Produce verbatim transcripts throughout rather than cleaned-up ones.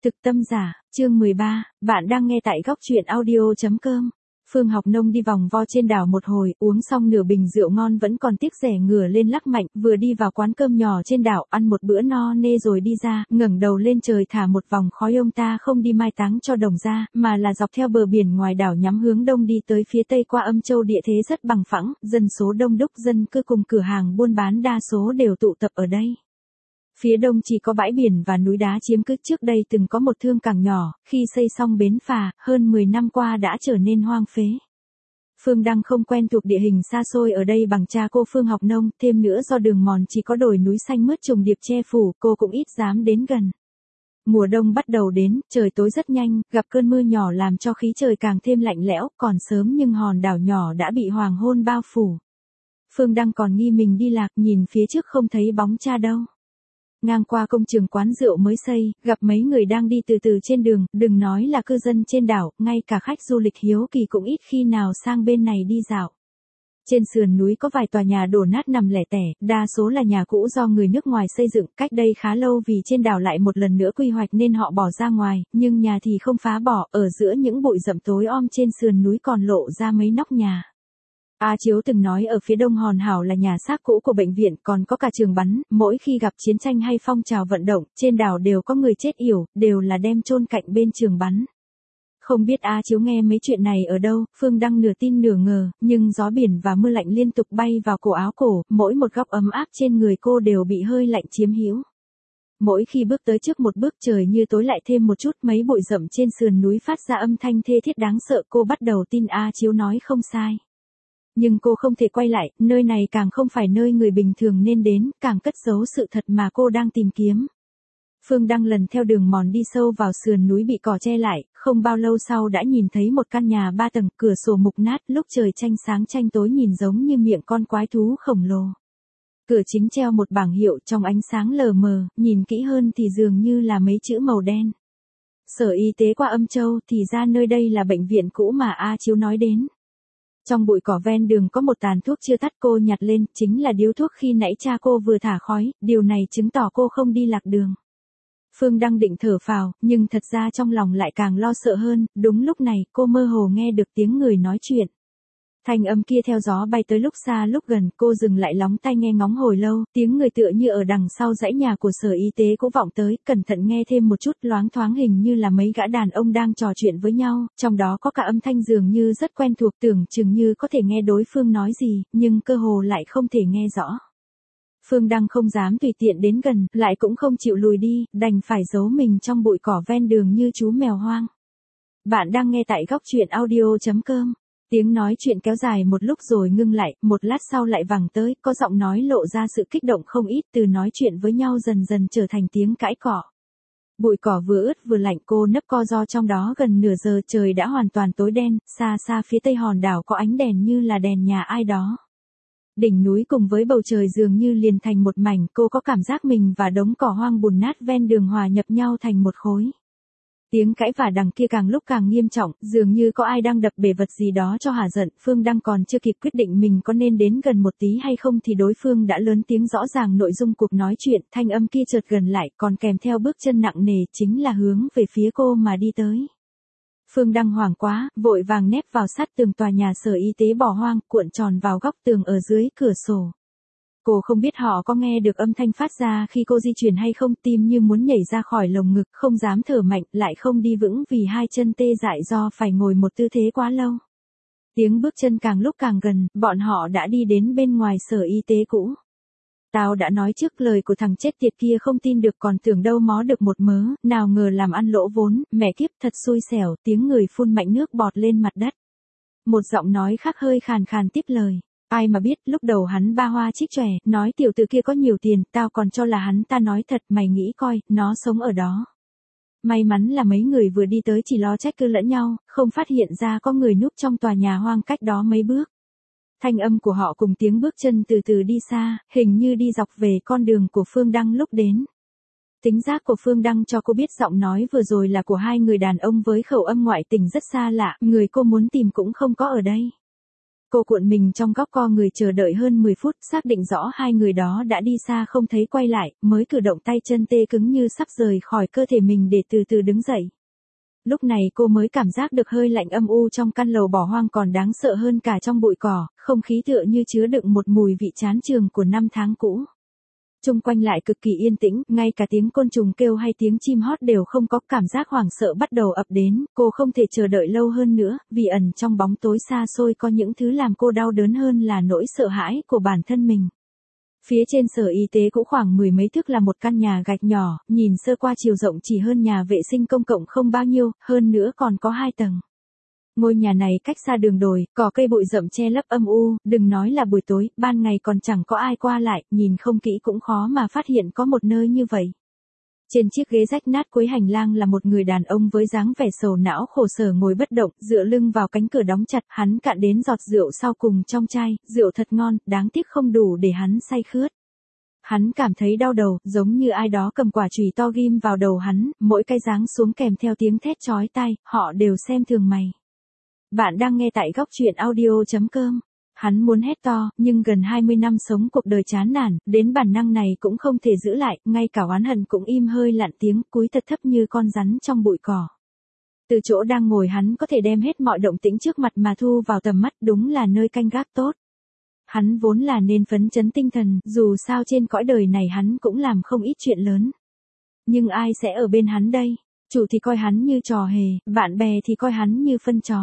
Thực tâm giả, chương mười ba, bạn đang nghe tại góc truyện audio chấm com. Phương Học Nông đi vòng vo trên đảo một hồi, uống xong nửa bình rượu ngon vẫn còn tiếc rẻ ngửa lên lắc mạnh, vừa đi vào quán cơm nhỏ trên đảo, ăn một bữa no nê rồi đi ra, ngẩng đầu lên trời thả một vòng khói. Ông ta không đi mai táng cho đồng gia, mà là dọc theo bờ biển ngoài đảo nhắm hướng đông đi tới phía tây qua Âm Châu. Địa thế rất bằng phẳng, dân số đông đúc, dân cư cùng cửa hàng buôn bán đa số đều tụ tập ở đây. Phía đông chỉ có bãi biển và núi đá chiếm cứ. Trước đây từng có một thương cảng nhỏ, khi xây xong bến phà, hơn mười năm qua đã trở nên hoang phế. Phương Đăng không quen thuộc địa hình xa xôi ở đây bằng cha cô Phương Học Nông, thêm nữa do đường mòn chỉ có đồi núi xanh mướt trùng điệp che phủ, cô cũng ít dám đến gần. Mùa đông bắt đầu đến, trời tối rất nhanh, gặp cơn mưa nhỏ làm cho khí trời càng thêm lạnh lẽo, còn sớm nhưng hòn đảo nhỏ đã bị hoàng hôn bao phủ. Phương Đăng còn nghi mình đi lạc, nhìn phía trước không thấy bóng cha đâu. Ngang qua công trường quán rượu mới xây, gặp mấy người đang đi từ từ trên đường, đừng nói là cư dân trên đảo, ngay cả khách du lịch hiếu kỳ cũng ít khi nào sang bên này đi dạo. Trên sườn núi có vài tòa nhà đổ nát nằm lẻ tẻ, đa số là nhà cũ do người nước ngoài xây dựng, cách đây khá lâu vì trên đảo lại một lần nữa quy hoạch nên họ bỏ ra ngoài, nhưng nhà thì không phá bỏ, ở giữa những bụi rậm tối om trên sườn núi còn lộ ra mấy nóc nhà. A Chiếu từng nói ở phía đông hòn hảo là nhà xác cũ của bệnh viện, còn có cả trường bắn, mỗi khi gặp chiến tranh hay phong trào vận động, trên đảo đều có người chết yểu, đều là đem chôn cạnh bên trường bắn. Không biết A Chiếu nghe mấy chuyện này ở đâu, Phương Đăng nửa tin nửa ngờ, nhưng gió biển và mưa lạnh liên tục bay vào cổ áo cổ, mỗi một góc ấm áp trên người cô đều bị hơi lạnh chiếm hữu. Mỗi khi bước tới trước một bước trời như tối lại thêm một chút, mấy bụi rậm trên sườn núi phát ra âm thanh thê thiết đáng sợ, cô bắt đầu tin A Chiếu nói không sai. Nhưng cô không thể quay lại, nơi này càng không phải nơi người bình thường nên đến, càng cất giấu sự thật mà cô đang tìm kiếm. Phương Đăng lần theo đường mòn đi sâu vào sườn núi bị cỏ che lại, không bao lâu sau đã nhìn thấy một căn nhà ba tầng, cửa sổ mục nát, lúc trời tranh sáng tranh tối nhìn giống như miệng con quái thú khổng lồ. Cửa chính treo một bảng hiệu trong ánh sáng lờ mờ, nhìn kỹ hơn thì dường như là mấy chữ màu đen. Sở Y tế qua Âm Châu, thì ra nơi đây là bệnh viện cũ mà A Chiếu nói đến. Trong bụi cỏ ven đường có một tàn thuốc chưa tắt, cô nhặt lên, chính là điếu thuốc khi nãy cha cô vừa thả khói, điều này chứng tỏ cô không đi lạc đường. Phương Đăng định thở phào, nhưng thật ra trong lòng lại càng lo sợ hơn, đúng lúc này, cô mơ hồ nghe được tiếng người nói chuyện. Thanh âm kia theo gió bay tới lúc xa lúc gần, cô dừng lại lóng tai nghe ngóng hồi lâu, tiếng người tựa như ở đằng sau dãy nhà của Sở Y tế cũng vọng tới, cẩn thận nghe thêm một chút, loáng thoáng hình như là mấy gã đàn ông đang trò chuyện với nhau, trong đó có cả âm thanh dường như rất quen thuộc, tưởng chừng như có thể nghe đối phương nói gì, nhưng cơ hồ lại không thể nghe rõ. Phương Đăng không dám tùy tiện đến gần, lại cũng không chịu lùi đi, đành phải giấu mình trong bụi cỏ ven đường như chú mèo hoang. Bạn đang nghe tại góc truyện audio chấm com. Tiếng nói chuyện kéo dài một lúc rồi ngưng lại, một lát sau lại vẳng tới, có giọng nói lộ ra sự kích động không ít, từ nói chuyện với nhau dần dần trở thành tiếng cãi cọ. Bụi cỏ vừa ướt vừa lạnh, cô nấp co ro trong đó gần nửa giờ, trời đã hoàn toàn tối đen, xa xa phía tây hòn đảo có ánh đèn như là đèn nhà ai đó. Đỉnh núi cùng với bầu trời dường như liền thành một mảnh, cô có cảm giác mình và đống cỏ hoang bùn nát ven đường hòa nhập nhau thành một khối. Tiếng cãi vả đằng kia càng lúc càng nghiêm trọng, dường như có ai đang đập bể vật gì đó cho hả giận. Phương Đăng còn chưa kịp quyết định mình có nên đến gần một tí hay không thì đối phương đã lớn tiếng rõ ràng nội dung cuộc nói chuyện, thanh âm kia chợt gần lại, còn kèm theo bước chân nặng nề, chính là hướng về phía cô mà đi tới. Phương Đăng hoảng quá, vội vàng nép vào sát tường tòa nhà Sở Y tế bỏ hoang, cuộn tròn vào góc tường ở dưới cửa sổ. Cô không biết họ có nghe được âm thanh phát ra khi cô di chuyển hay không, tim như muốn nhảy ra khỏi lồng ngực, không dám thở mạnh, lại không đi vững vì hai chân tê dại do phải ngồi một tư thế quá lâu. Tiếng bước chân càng lúc càng gần, bọn họ đã đi đến bên ngoài Sở Y tế cũ. Tao đã nói trước, lời của thằng chết tiệt kia không tin được, còn tưởng đâu mó được một mớ, nào ngờ làm ăn lỗ vốn, mẹ kiếp thật xui xẻo, tiếng người phun mạnh nước bọt lên mặt đất. Một giọng nói khác hơi khàn khàn tiếp lời. Ai mà biết, lúc đầu hắn ba hoa trích chòe, nói tiểu tử kia có nhiều tiền, tao còn cho là hắn ta nói thật, mày nghĩ coi, nó sống ở đó. May mắn là mấy người vừa đi tới chỉ lo trách cứ lẫn nhau, không phát hiện ra có người núp trong tòa nhà hoang cách đó mấy bước. Thanh âm của họ cùng tiếng bước chân từ từ đi xa, hình như đi dọc về con đường của Phương Đăng lúc đến. Tính giác của Phương Đăng cho cô biết giọng nói vừa rồi là của hai người đàn ông với khẩu âm ngoại tình rất xa lạ, người cô muốn tìm cũng không có ở đây. Cô cuộn mình trong góc co người chờ đợi hơn mười phút, xác định rõ hai người đó đã đi xa không thấy quay lại, mới cử động tay chân tê cứng như sắp rời khỏi cơ thể mình để từ từ đứng dậy. Lúc này cô mới cảm giác được hơi lạnh âm u trong căn lầu bỏ hoang còn đáng sợ hơn cả trong bụi cỏ, không khí tựa như chứa đựng một mùi vị chán chường của năm tháng cũ. Chung quanh lại cực kỳ yên tĩnh, ngay cả tiếng côn trùng kêu hay tiếng chim hót đều không có, cảm giác hoảng sợ bắt đầu ập đến, cô không thể chờ đợi lâu hơn nữa, vì ẩn trong bóng tối xa xôi có những thứ làm cô đau đớn hơn là nỗi sợ hãi của bản thân mình. Phía trên sở y tế cũ khoảng mười mấy thước là một căn nhà gạch nhỏ, nhìn sơ qua chiều rộng chỉ hơn nhà vệ sinh công cộng không bao nhiêu, hơn nữa còn có hai tầng. Ngôi nhà này cách xa đường đồi, cỏ cây bụi rậm che lấp âm u, đừng nói là buổi tối, ban ngày còn chẳng có ai qua lại, nhìn không kỹ cũng khó mà phát hiện có một nơi như vậy. Trên chiếc ghế rách nát cuối hành lang là một người đàn ông với dáng vẻ sầu não khổ sở ngồi bất động, dựa lưng vào cánh cửa đóng chặt, hắn cạn đến giọt rượu sau cùng trong chai, rượu thật ngon, đáng tiếc không đủ để hắn say khướt. Hắn cảm thấy đau đầu, giống như ai đó cầm quả chùy to ghim vào đầu hắn, mỗi cái giáng xuống kèm theo tiếng thét chói tai, họ đều xem thường mày. Bạn đang nghe tại góc truyện audio chấm com. Hắn muốn hét to, nhưng gần hai mươi năm sống cuộc đời chán nản, đến bản năng này cũng không thể giữ lại, ngay cả oán hận cũng im hơi lặng tiếng, cúi thật thấp như con rắn trong bụi cỏ. Từ chỗ đang ngồi hắn có thể đem hết mọi động tĩnh trước mặt mà thu vào tầm mắt, đúng là nơi canh gác tốt. Hắn vốn là nên phấn chấn tinh thần, dù sao trên cõi đời này hắn cũng làm không ít chuyện lớn. Nhưng ai sẽ ở bên hắn đây? Chủ thì coi hắn như trò hề, bạn bè thì coi hắn như phân chó.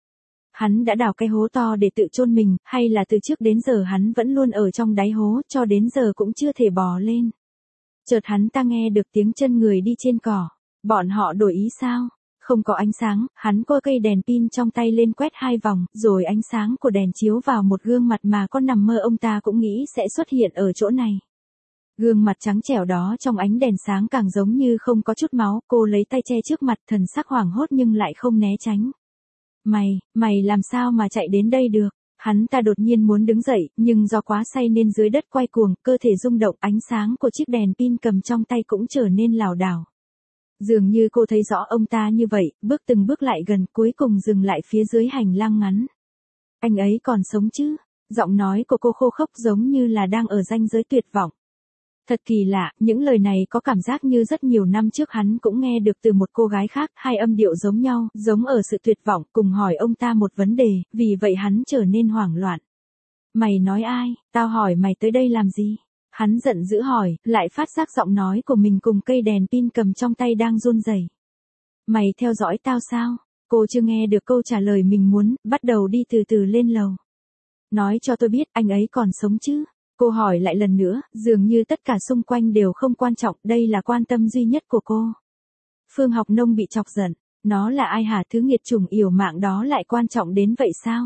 Hắn đã đào cái hố to để tự chôn mình, hay là từ trước đến giờ hắn vẫn luôn ở trong đáy hố, cho đến giờ cũng chưa thể bò lên. Chợt hắn ta nghe được tiếng chân người đi trên cỏ. Bọn họ đổi ý sao? Không có ánh sáng, hắn coi cây đèn pin trong tay lên quét hai vòng, rồi ánh sáng của đèn chiếu vào một gương mặt mà con nằm mơ ông ta cũng nghĩ sẽ xuất hiện ở chỗ này. Gương mặt trắng trẻo đó trong ánh đèn sáng càng giống như không có chút máu, cô lấy tay che trước mặt, thần sắc hoảng hốt nhưng lại không né tránh. Mày, mày làm sao mà chạy đến đây được? Hắn ta đột nhiên muốn đứng dậy, nhưng do quá say nên dưới đất quay cuồng, cơ thể rung động, ánh sáng của chiếc đèn pin cầm trong tay cũng trở nên lảo đảo. Dường như cô thấy rõ ông ta như vậy, bước từng bước lại gần, cuối cùng dừng lại phía dưới hành lang ngắn. Anh ấy còn sống chứ? Giọng nói của cô khô khốc giống như là đang ở ranh giới tuyệt vọng. Thật kỳ lạ, những lời này có cảm giác như rất nhiều năm trước hắn cũng nghe được từ một cô gái khác, hai âm điệu giống nhau, giống ở sự tuyệt vọng, cùng hỏi ông ta một vấn đề, vì vậy hắn trở nên hoảng loạn. Mày nói ai? Tao hỏi mày tới đây làm gì? Hắn giận dữ hỏi, lại phát giác giọng nói của mình cùng cây đèn pin cầm trong tay đang run rẩy. Mày theo dõi tao sao? Cô chưa nghe được câu trả lời mình muốn, bắt đầu đi từ từ lên lầu. Nói cho tôi biết anh ấy còn sống chứ? Cô hỏi lại lần nữa, dường như tất cả xung quanh đều không quan trọng, đây là quan tâm duy nhất của cô. Phương Học Nông bị chọc giận, nó là ai hả, thứ nghiệt chủng yểu mạng đó lại quan trọng đến vậy sao?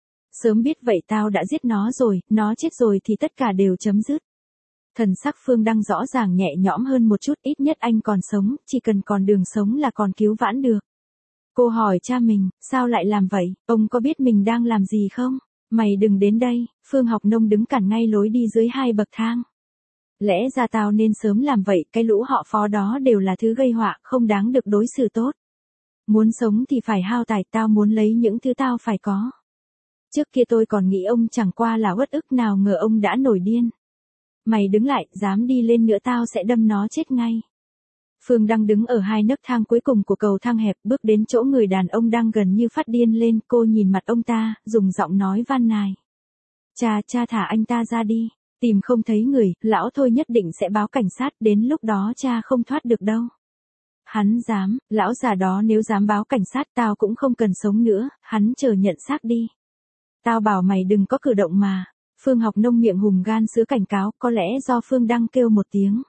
Sớm biết vậy tao đã giết nó rồi, nó chết rồi thì tất cả đều chấm dứt. Thần sắc Phương Đăng rõ ràng nhẹ nhõm hơn một chút, ít nhất anh còn sống, chỉ cần còn đường sống là còn cứu vãn được. Cô hỏi cha mình, sao lại làm vậy, ông có biết mình đang làm gì không? Mày đừng đến đây, Phương Học Nông đứng cản ngay lối đi dưới hai bậc thang. Lẽ ra tao nên sớm làm vậy, cái lũ họ Phó đó đều là thứ gây họa, không đáng được đối xử tốt. Muốn sống thì phải hao tài, tao muốn lấy những thứ tao phải có. Trước kia tôi còn nghĩ ông chẳng qua là uất ức, nào ngờ ông đã nổi điên. Mày đứng lại, dám đi lên nữa tao sẽ đâm nó chết ngay. Phương đang đứng ở hai nấc thang cuối cùng của cầu thang hẹp, bước đến chỗ người đàn ông đang gần như phát điên lên, cô nhìn mặt ông ta, dùng giọng nói van nài. Cha, cha thả anh ta ra đi, tìm không thấy người, lão thôi nhất định sẽ báo cảnh sát, đến lúc đó cha không thoát được đâu. Hắn dám, lão già đó nếu dám báo cảnh sát tao cũng không cần sống nữa, hắn chờ nhận xác đi. Tao bảo mày đừng có cử động mà. Phương Học Nông miệng hùm gan sữa cảnh cáo, có lẽ do Phương Đăng kêu một tiếng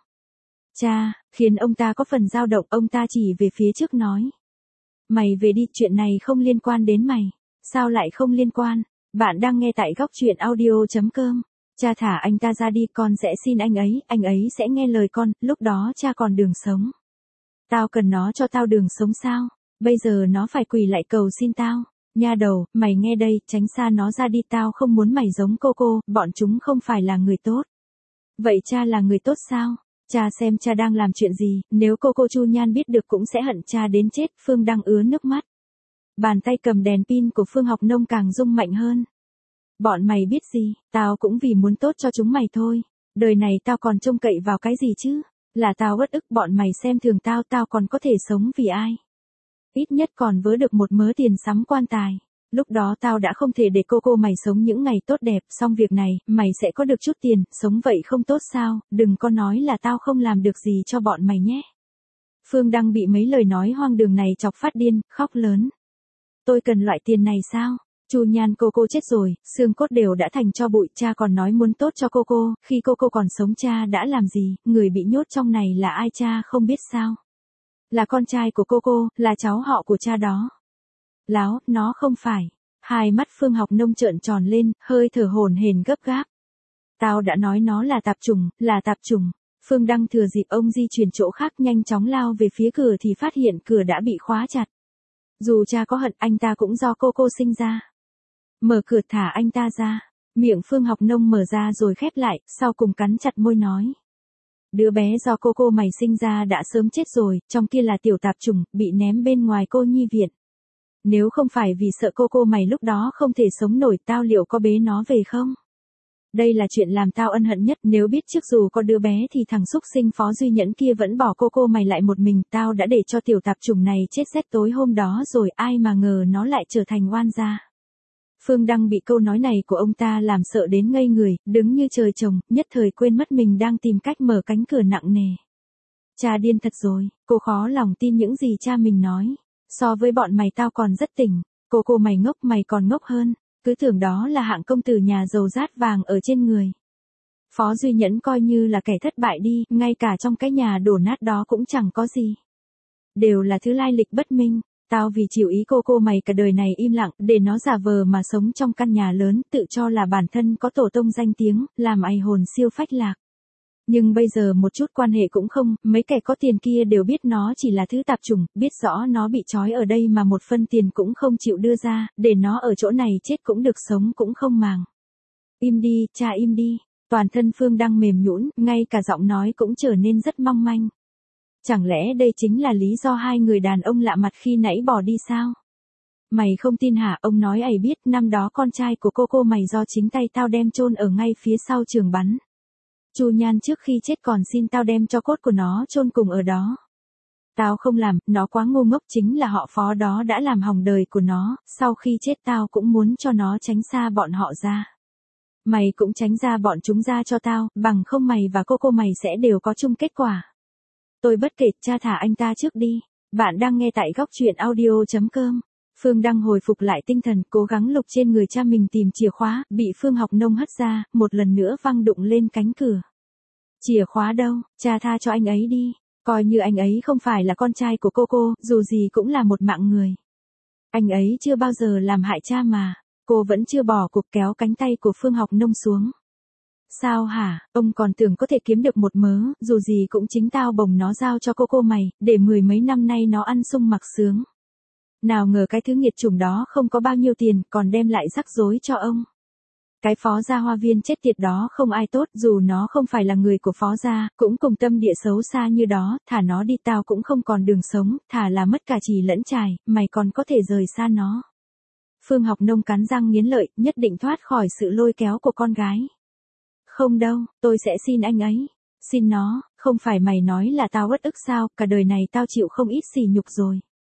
cha, khiến ông ta có phần dao động, ông ta chỉ về phía trước nói. Mày về đi, chuyện này không liên quan đến mày. Sao lại không liên quan? Bạn đang nghe tại góc truyện audio chấm com. Cha thả anh ta ra đi, con sẽ xin anh ấy, anh ấy sẽ nghe lời con, lúc đó cha còn đường sống. Tao cần nó cho tao đường sống sao? Bây giờ nó phải quỳ lại cầu xin tao. Nha đầu, mày nghe đây, tránh xa nó ra đi, tao không muốn mày giống cô cô, bọn chúng không phải là người tốt. Vậy cha là người tốt sao? Cha xem cha đang làm chuyện gì, nếu cô cô Chu Nhan biết được cũng sẽ hận cha đến chết. Phương đang ứa nước mắt. Bàn tay cầm đèn pin của Phương Học Nông càng rung mạnh hơn. Bọn mày biết gì, tao cũng vì muốn tốt cho chúng mày thôi. Đời này tao còn trông cậy vào cái gì chứ? Là tao uất ức bọn mày xem thường tao, tao còn có thể sống vì ai? Ít nhất còn vớ được một mớ tiền sắm quan tài. Lúc đó tao đã không thể để cô cô mày sống những ngày tốt đẹp, xong việc này, mày sẽ có được chút tiền, sống vậy không tốt sao, đừng có nói là tao không làm được gì cho bọn mày nhé. Phương Đăng bị mấy lời nói hoang đường này chọc phát điên, khóc lớn. Tôi cần loại tiền này sao? Chu Nhan cô cô chết rồi, xương cốt đều đã thành tro bụi, cha còn nói muốn tốt cho cô cô, khi cô cô còn sống cha đã làm gì, người bị nhốt trong này là ai cha không biết sao? Là con trai của cô cô, là cháu họ của cha đó. Láo, nó không phải. Hai mắt Phương Học Nông trợn tròn lên, hơi thở hổn hển gấp gáp. Tao đã nói nó là tạp trùng, là tạp trùng. Phương Đăng thừa dịp ông di chuyển chỗ khác nhanh chóng lao về phía cửa thì phát hiện cửa đã bị khóa chặt. Dù cha có hận anh ta cũng do cô cô sinh ra. Mở cửa thả anh ta ra. Miệng Phương Học Nông mở ra rồi khép lại, sau cùng cắn chặt môi nói. Đứa bé do cô cô mày sinh ra đã sớm chết rồi, trong kia là tiểu tạp trùng, bị ném bên ngoài cô nhi viện. Nếu không phải vì sợ cô cô mày lúc đó không thể sống nổi, tao liệu có bế nó về không? Đây là chuyện làm tao ân hận nhất, nếu biết trước dù có đứa bé thì thằng xúc sinh Phó Duy Nhẫn kia vẫn bỏ cô cô mày lại một mình, tao đã để cho tiểu tạp trùng này chết rét tối hôm đó rồi, ai mà ngờ nó lại trở thành oan gia. Phương Đăng bị câu nói này của ông ta làm sợ đến ngây người, đứng như trời trồng, nhất thời quên mất mình đang tìm cách mở cánh cửa nặng nề. Cha điên thật rồi, cô khó lòng tin những gì cha mình nói. So với bọn mày tao còn rất tỉnh, cô cô mày ngốc mày còn ngốc hơn, cứ tưởng đó là hạng công tử nhà giàu rát vàng ở trên người. Phó Duy Nhẫn coi như là kẻ thất bại đi, ngay cả trong cái nhà đổ nát đó cũng chẳng có gì. Đều là thứ lai lịch bất minh, tao vì chịu ý cô cô mày cả đời này im lặng, để nó giả vờ mà sống trong căn nhà lớn, tự cho là bản thân có tổ tông danh tiếng, làm ai hồn siêu phách lạc. Nhưng bây giờ một chút quan hệ cũng không, mấy kẻ có tiền kia đều biết nó chỉ là thứ tạp chủng, biết rõ nó bị trói ở đây mà một phân tiền cũng không chịu đưa ra, để nó ở chỗ này chết cũng được sống cũng không màng. Im đi, cha im đi, toàn thân Phương Đăng mềm nhũn, ngay cả giọng nói cũng trở nên rất mong manh. Chẳng lẽ đây chính là lý do hai người đàn ông lạ mặt khi nãy bỏ đi sao? Mày không tin hả? Ông nói ầy biết, năm đó con trai của cô cô mày do chính tay tao đem chôn ở ngay phía sau trường bắn. Chu Nhan trước khi chết còn xin tao đem cho cốt của nó chôn cùng ở đó. Tao không làm, nó quá ngu ngốc, chính là họ Phó đó đã làm hỏng đời của nó, sau khi chết tao cũng muốn cho nó tránh xa bọn họ ra. Mày cũng tránh ra bọn chúng ra cho tao, bằng không mày và cô cô mày sẽ đều có chung kết quả. Tôi bất kể, cha thả anh ta trước đi. Bạn đang nghe tại góc truyện audio chấm com. Phương Đăng hồi phục lại tinh thần, cố gắng lục trên người cha mình tìm chìa khóa, bị Phương Học Nông hất ra, một lần nữa văng đụng lên cánh cửa. Chìa khóa đâu, cha tha cho anh ấy đi, coi như anh ấy không phải là con trai của cô cô, dù gì cũng là một mạng người. Anh ấy chưa bao giờ làm hại cha mà, cô vẫn chưa bỏ cuộc, kéo cánh tay của Phương Học Nông xuống. Sao hả, ông còn tưởng có thể kiếm được một mớ, dù gì cũng chính tao bồng nó giao cho cô cô mày, để mười mấy năm nay nó ăn sung mặc sướng. Nào ngờ cái thứ nghiệt chủng đó không có bao nhiêu tiền, còn đem lại rắc rối cho ông. Cái Phó gia Hoa Viên chết tiệt đó không ai tốt, dù nó không phải là người của Phó gia, cũng cùng tâm địa xấu xa như đó, thả nó đi tao cũng không còn đường sống, thả là mất cả chì lẫn chài, mày còn có thể rời xa nó. Phương Học Nông cắn răng nghiến lợi, nhất định thoát khỏi sự lôi kéo của con gái. Không đâu, tôi sẽ xin anh ấy. Xin nó, không phải mày nói là tao uất ức sao, cả đời này tao chịu không ít sỉ nhục rồi.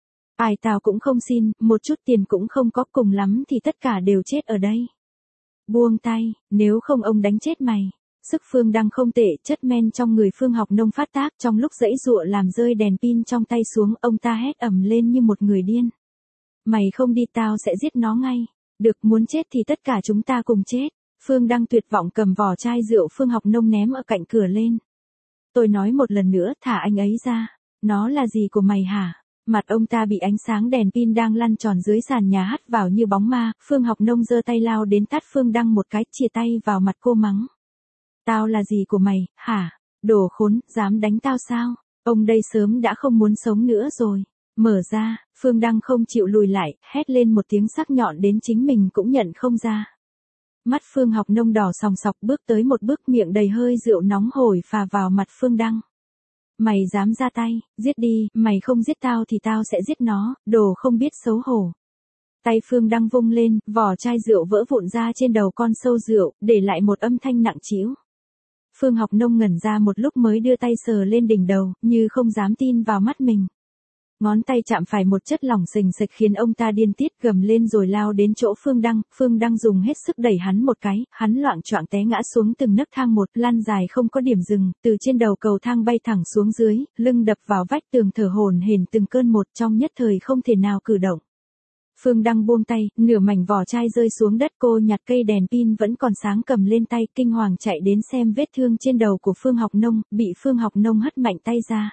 Ai tao cũng không xin, một chút tiền cũng không có, cùng lắm thì tất cả đều chết ở đây. Buông tay, nếu không ông đánh chết mày. Sức Phương Đăng không tệ, chất men trong người Phương Học Nông phát tác, trong lúc giãy giụa làm rơi đèn pin trong tay xuống, ông ta hét ầm lên như một người điên. Mày không đi tao sẽ giết nó ngay. Được, muốn chết thì tất cả chúng ta cùng chết. Phương Đăng tuyệt vọng cầm vỏ chai rượu Phương Học Nông ném ở cạnh cửa lên. Tôi nói một lần nữa, thả anh ấy ra. Nó là gì của mày hả? Mặt ông ta bị ánh sáng đèn pin đang lăn tròn dưới sàn nhà hắt vào như bóng ma, Phương Học Nông giơ tay lao đến tát Phương Đăng một cái, chìa tay vào mặt cô mắng. Tao là gì của mày, hả? Đồ khốn, dám đánh tao sao? Ông đây sớm đã không muốn sống nữa rồi. Mở ra, Phương Đăng không chịu lùi lại, hét lên một tiếng sắc nhọn đến chính mình cũng nhận không ra. Mắt Phương Học Nông đỏ sòng sọc, bước tới một bước, miệng đầy hơi rượu nóng hổi phà vào mặt Phương Đăng. Mày dám ra tay, giết đi, mày không giết tao thì tao sẽ giết nó, đồ không biết xấu hổ. Tay Phương Đăng vung lên, vỏ chai rượu vỡ vụn ra trên đầu con sâu rượu, để lại một âm thanh nặng trĩu. Phương Học Nông ngẩn ra một lúc mới đưa tay sờ lên đỉnh đầu, như không dám tin vào mắt mình. Ngón tay chạm phải một chất lỏng sình sịch khiến ông ta điên tiết gầm lên rồi lao đến chỗ Phương Đăng. Phương Đăng dùng hết sức đẩy hắn một cái, hắn loạng choạng té ngã xuống từng nấc thang một, lăn dài không có điểm dừng, từ trên đầu cầu thang bay thẳng xuống dưới, lưng đập vào vách tường thở hổn hển từng cơn một, trong nhất thời không thể nào cử động. Phương Đăng buông tay, nửa mảnh vỏ chai rơi xuống đất, cô nhặt cây đèn pin vẫn còn sáng cầm lên tay, kinh hoàng chạy đến xem vết thương trên đầu của Phương Học Nông, bị Phương Học Nông hất mạnh tay ra.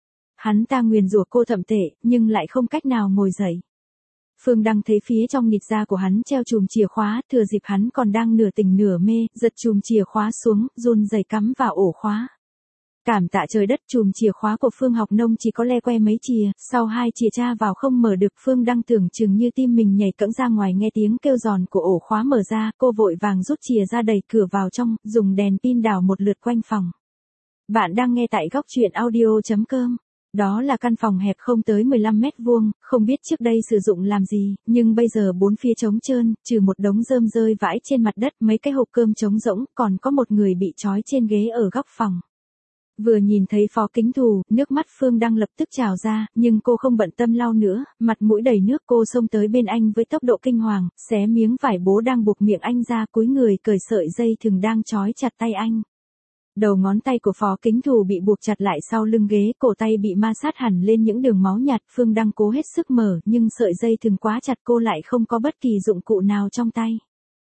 Hắn ta nguyền rủa cô thậm tệ, nhưng lại không cách nào ngồi dậy. Phương Đăng thấy phía trong nịt da của hắn treo chùm chìa khóa, thừa dịp hắn còn đang nửa tỉnh nửa mê, giật chùm chìa khóa xuống, run rẩy cắm vào ổ khóa. Cảm tạ trời đất, chùm chìa khóa của Phương Học Nông chỉ có le que mấy chìa, sau hai chìa tra vào không mở được. Phương Đăng tưởng chừng như tim mình nhảy cẫng ra ngoài, nghe tiếng kêu giòn của ổ khóa mở ra, cô vội vàng rút chìa ra đẩy cửa vào trong, dùng đèn pin đảo một lượt quanh phòng. Bạn đang nghe tại góc truyện audio chấm com. Đó là căn phòng hẹp không tới mười lăm mét vuông, không biết trước đây sử dụng làm gì, nhưng bây giờ bốn phía trống trơn, trừ một đống rơm rơi vãi trên mặt đất, mấy cái hộp cơm trống rỗng, còn có một người bị trói trên ghế ở góc phòng. Vừa nhìn thấy Phó Kính Thù, nước mắt Phương Đăng lập tức trào ra, nhưng cô không bận tâm lau nữa, mặt mũi đầy nước cô xông tới bên anh với tốc độ kinh hoàng, xé miếng vải bố đang buộc miệng anh ra, cúi người cởi sợi dây thừng đang trói chặt tay anh. Đầu ngón tay của Phó Kính Thù bị buộc chặt lại sau lưng ghế, cổ tay bị ma sát hẳn lên những đường máu nhạt. Phương Đăng cố hết sức mở, nhưng sợi dây thừng quá chặt, cô lại không có bất kỳ dụng cụ nào trong tay.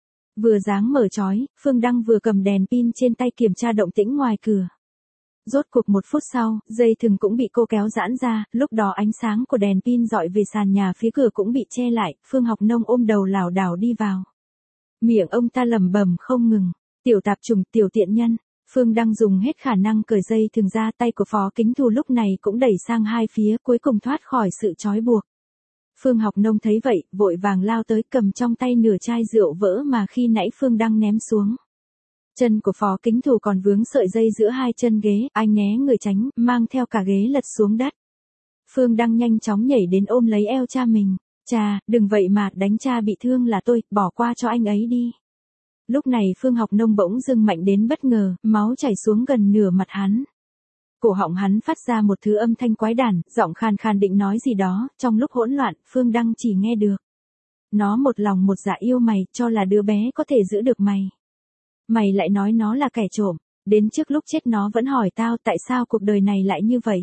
Vừa dáng mở trói, Phương Đăng vừa cầm đèn pin trên tay kiểm tra động tĩnh ngoài cửa. Rốt cuộc một phút sau, dây thừng cũng bị cô kéo giãn ra, lúc đó ánh sáng của đèn pin dọi về sàn nhà phía cửa cũng bị che lại. Phương Học Nông ôm đầu lảo đảo đi vào. Miệng ông ta lẩm bẩm không ngừng, tiểu tạp trùng, tiểu tiện nhân. Phương Đăng dùng hết khả năng cởi dây thừng ra, tay của Phó Kính Thù lúc này cũng đẩy sang hai phía, cuối cùng thoát khỏi sự trói buộc. Phương Học Nông thấy vậy, vội vàng lao tới, cầm trong tay nửa chai rượu vỡ mà khi nãy Phương Đăng ném xuống. Chân của Phó Kính Thù còn vướng sợi dây giữa hai chân ghế, anh né người tránh, mang theo cả ghế lật xuống đất. Phương Đăng nhanh chóng nhảy đến ôm lấy eo cha mình. Cha, đừng vậy mà, đánh cha bị thương là tôi, bỏ qua cho anh ấy đi. Lúc này Phương Học Nông bỗng dưng mạnh đến bất ngờ, máu chảy xuống gần nửa mặt hắn. Cổ họng hắn phát ra một thứ âm thanh quái đản, giọng khàn khàn định nói gì đó, trong lúc hỗn loạn, Phương Đăng chỉ nghe được. Nó một lòng một dạ yêu mày, cho là đứa bé có thể giữ được mày. Mày lại nói nó là kẻ trộm, đến trước lúc chết nó vẫn hỏi tao tại sao cuộc đời này lại như vậy.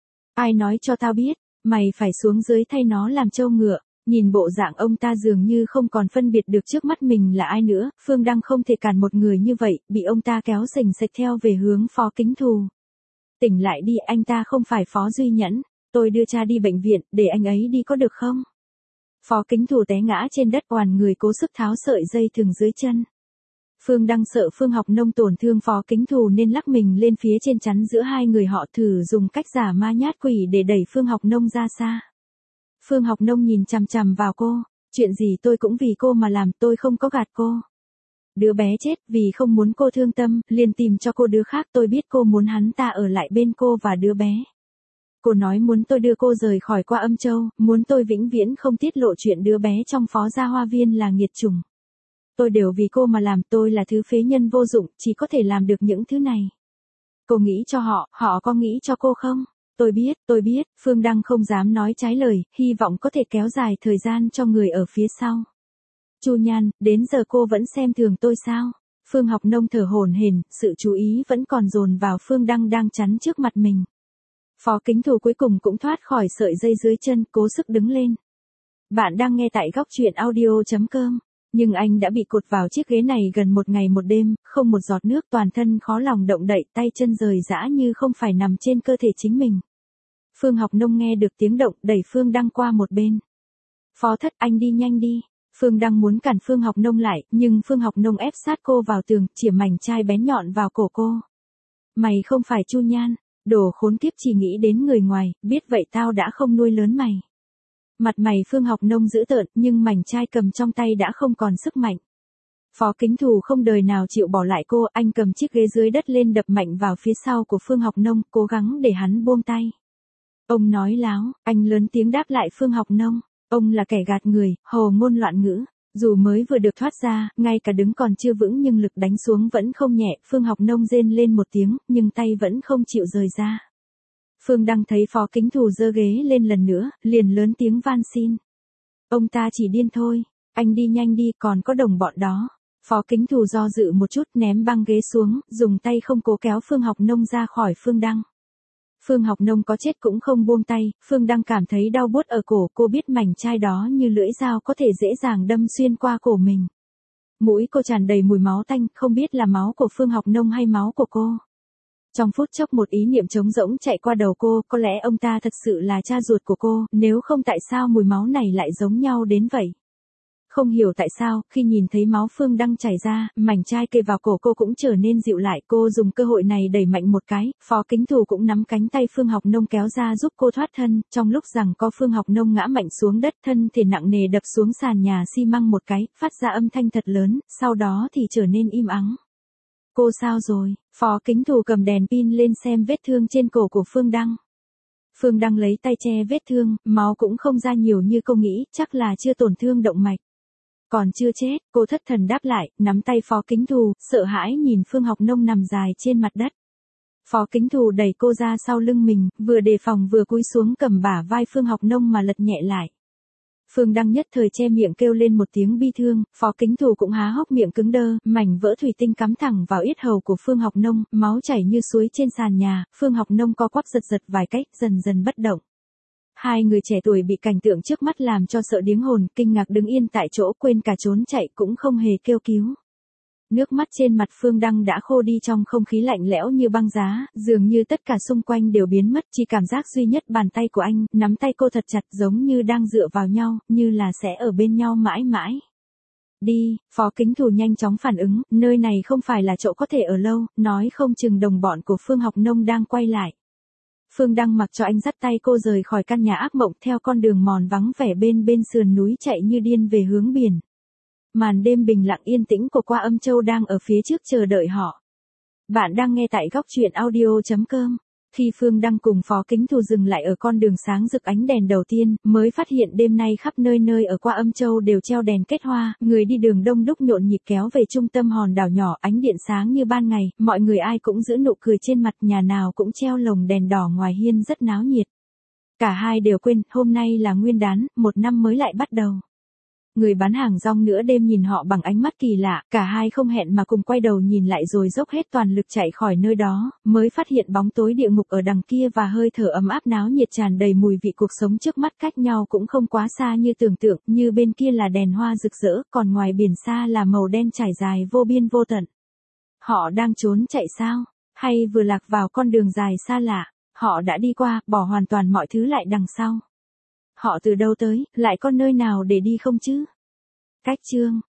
Ai nói cho tao biết, mày phải xuống dưới thay nó làm trâu ngựa. Nhìn bộ dạng ông ta dường như không còn phân biệt được trước mắt mình là ai nữa, Phương Đăng không thể cản một người như vậy, bị ông ta kéo sềnh sạch theo về hướng Phó Kính Thù. Tỉnh lại đi, anh ta không phải Phó Duy Nhẫn, tôi đưa cha đi bệnh viện, để anh ấy đi có được không? Phó Kính Thù té ngã trên đất, oằn người cố sức tháo sợi dây thừng dưới chân. Phương Đăng sợ Phương Học Nông tổn thương Phó Kính Thù nên lắc mình lên phía trên chắn giữa hai người họ, thử dùng cách giả ma nhát quỷ để đẩy Phương Học Nông ra xa. Phương Học Nông nhìn chằm chằm vào cô, chuyện gì tôi cũng vì cô mà làm, tôi không có gạt cô. Đứa bé chết vì không muốn cô thương tâm, liền tìm cho cô đứa khác, tôi biết cô muốn hắn ta ở lại bên cô và đứa bé. Cô nói muốn tôi đưa cô rời khỏi Qua Âm Châu, muốn tôi vĩnh viễn không tiết lộ chuyện đứa bé trong Phó Gia Hoa Viên là nghiệt chủng. Tôi đều vì cô mà làm, tôi là thứ phế nhân vô dụng, chỉ có thể làm được những thứ này. Cô nghĩ cho họ, họ có nghĩ cho cô không? Tôi biết, tôi biết, Phương Đăng không dám nói trái lời, hy vọng có thể kéo dài thời gian cho người ở phía sau. Chu Nhan, đến giờ cô vẫn xem thường tôi sao? Phương Học Nông thở hổn hển, sự chú ý vẫn còn dồn vào Phương Đăng đang chắn trước mặt mình. Phó Kính Thù cuối cùng cũng thoát khỏi sợi dây dưới chân, cố sức đứng lên. Bạn đang nghe tại góc truyện audio chấm com. Nhưng anh đã bị cột vào chiếc ghế này gần một ngày một đêm, không một giọt nước, toàn thân khó lòng động đậy, tay chân rời rã như không phải nằm trên cơ thể chính mình. Phương Học Nông nghe được tiếng động, đẩy Phương Đăng qua một bên. Phó thất, anh đi nhanh đi. Phương Đăng muốn cản Phương Học Nông lại, nhưng Phương Học Nông ép sát cô vào tường, chĩa mảnh chai bén nhọn vào cổ cô. Mày không phải Chu Nhan, đồ khốn kiếp, chỉ nghĩ đến người ngoài, biết vậy tao đã không nuôi lớn mày. Mặt mày Phương Học Nông dữ tợn, nhưng mảnh chai cầm trong tay đã không còn sức mạnh. Phó Kính Thù không đời nào chịu bỏ lại cô, anh cầm chiếc ghế dưới đất lên đập mạnh vào phía sau của Phương Học Nông, cố gắng để hắn buông tay. Ông nói láo, anh lớn tiếng đáp lại Phương Học Nông. Ông là kẻ gạt người, hồ ngôn loạn ngữ. Dù mới vừa được thoát ra, ngay cả đứng còn chưa vững nhưng lực đánh xuống vẫn không nhẹ, Phương Học Nông rên lên một tiếng, nhưng tay vẫn không chịu rời ra. Phương Đăng thấy Phó Kính Thù giơ ghế lên lần nữa, liền lớn tiếng van xin. Ông ta chỉ điên thôi, anh đi nhanh đi, còn có đồng bọn đó. Phó Kính Thù do dự một chút ném băng ghế xuống, dùng tay không cố kéo Phương Học Nông ra khỏi Phương Đăng. Phương Học Nông có chết cũng không buông tay, Phương Đăng cảm thấy đau buốt ở cổ, cô biết mảnh chai đó như lưỡi dao có thể dễ dàng đâm xuyên qua cổ mình. Mũi cô tràn đầy mùi máu tanh, không biết là máu của Phương Học Nông hay máu của cô. Trong phút chốc một ý niệm trống rỗng chạy qua đầu cô, có lẽ ông ta thật sự là cha ruột của cô, nếu không tại sao mùi máu này lại giống nhau đến vậy. Không hiểu tại sao, khi nhìn thấy máu Phương Đăng chảy ra, mảnh chai kề vào cổ cô cũng trở nên dịu lại. Cô dùng cơ hội này đẩy mạnh một cái, Phó Kính Thù cũng nắm cánh tay Phương Học Nông kéo ra giúp cô thoát thân. Trong lúc rằng có Phương Học Nông ngã mạnh xuống đất, thân thể nặng nề đập xuống sàn nhà xi măng một cái, phát ra âm thanh thật lớn, sau đó thì trở nên im ắng. Cô sao rồi? Phó Kính Thù cầm đèn pin lên xem vết thương trên cổ của Phương Đăng. Phương Đăng lấy tay che vết thương, máu cũng không ra nhiều như cô nghĩ, chắc là chưa tổn thương động mạch. Còn chưa chết, cô thất thần đáp lại, nắm tay Phó Kính Thù, sợ hãi nhìn Phương Học Nông nằm dài trên mặt đất. Phó Kính Thù đẩy cô ra sau lưng mình, vừa đề phòng vừa cúi xuống cầm bả vai Phương Học Nông mà lật nhẹ lại. Phương Đăng nhất thời che miệng kêu lên một tiếng bi thương, Phó Kính Thù cũng há hốc miệng cứng đơ, mảnh vỡ thủy tinh cắm thẳng vào yết hầu của Phương Học Nông, máu chảy như suối trên sàn nhà, Phương Học Nông co quắp giật giật vài cách, dần dần bất động. Hai người trẻ tuổi bị cảnh tượng trước mắt làm cho sợ điếng hồn, kinh ngạc đứng yên tại chỗ, quên cả trốn chạy cũng không hề kêu cứu. Nước mắt trên mặt Phương Đăng đã khô đi trong không khí lạnh lẽo như băng giá, dường như tất cả xung quanh đều biến mất, chỉ cảm giác duy nhất bàn tay của anh, nắm tay cô thật chặt giống như đang dựa vào nhau, như là sẽ ở bên nhau mãi mãi. Đi, Phó Kính Thù nhanh chóng phản ứng, nơi này không phải là chỗ có thể ở lâu, nói không chừng đồng bọn của Phương Học Nông đang quay lại. Phương Đăng mặc cho anh dắt tay cô rời khỏi căn nhà ác mộng theo con đường mòn vắng vẻ bên bên sườn núi chạy như điên về hướng biển. Màn đêm bình lặng yên tĩnh của Qua Âm Châu đang ở phía trước chờ đợi họ. Bạn đang nghe tại góc truyện audio chấm com. Khi Phương Đăng cùng Phó Kính Thù dừng lại ở con đường sáng rực ánh đèn đầu tiên, mới phát hiện đêm nay khắp nơi nơi ở Qua Âm Châu đều treo đèn kết hoa, người đi đường đông đúc nhộn nhịp kéo về trung tâm hòn đảo nhỏ, ánh điện sáng như ban ngày, mọi người ai cũng giữ nụ cười trên mặt, nhà nào cũng treo lồng đèn đỏ ngoài hiên rất náo nhiệt. Cả hai đều quên, hôm nay là Nguyên Đán, một năm mới lại bắt đầu. Người bán hàng rong nửa đêm nhìn họ bằng ánh mắt kỳ lạ, cả hai không hẹn mà cùng quay đầu nhìn lại rồi dốc hết toàn lực chạy khỏi nơi đó, mới phát hiện bóng tối địa ngục ở đằng kia và hơi thở ấm áp náo nhiệt tràn đầy mùi vị cuộc sống trước mắt cách nhau cũng không quá xa như tưởng tượng, như bên kia là đèn hoa rực rỡ, còn ngoài biển xa là màu đen trải dài vô biên vô tận. Họ đang trốn chạy sao? Hay vừa lạc vào con đường dài xa lạ? Họ đã đi qua, bỏ hoàn toàn mọi thứ lại đằng sau. Họ từ đâu tới, lại có nơi nào để đi không chứ? Cách chương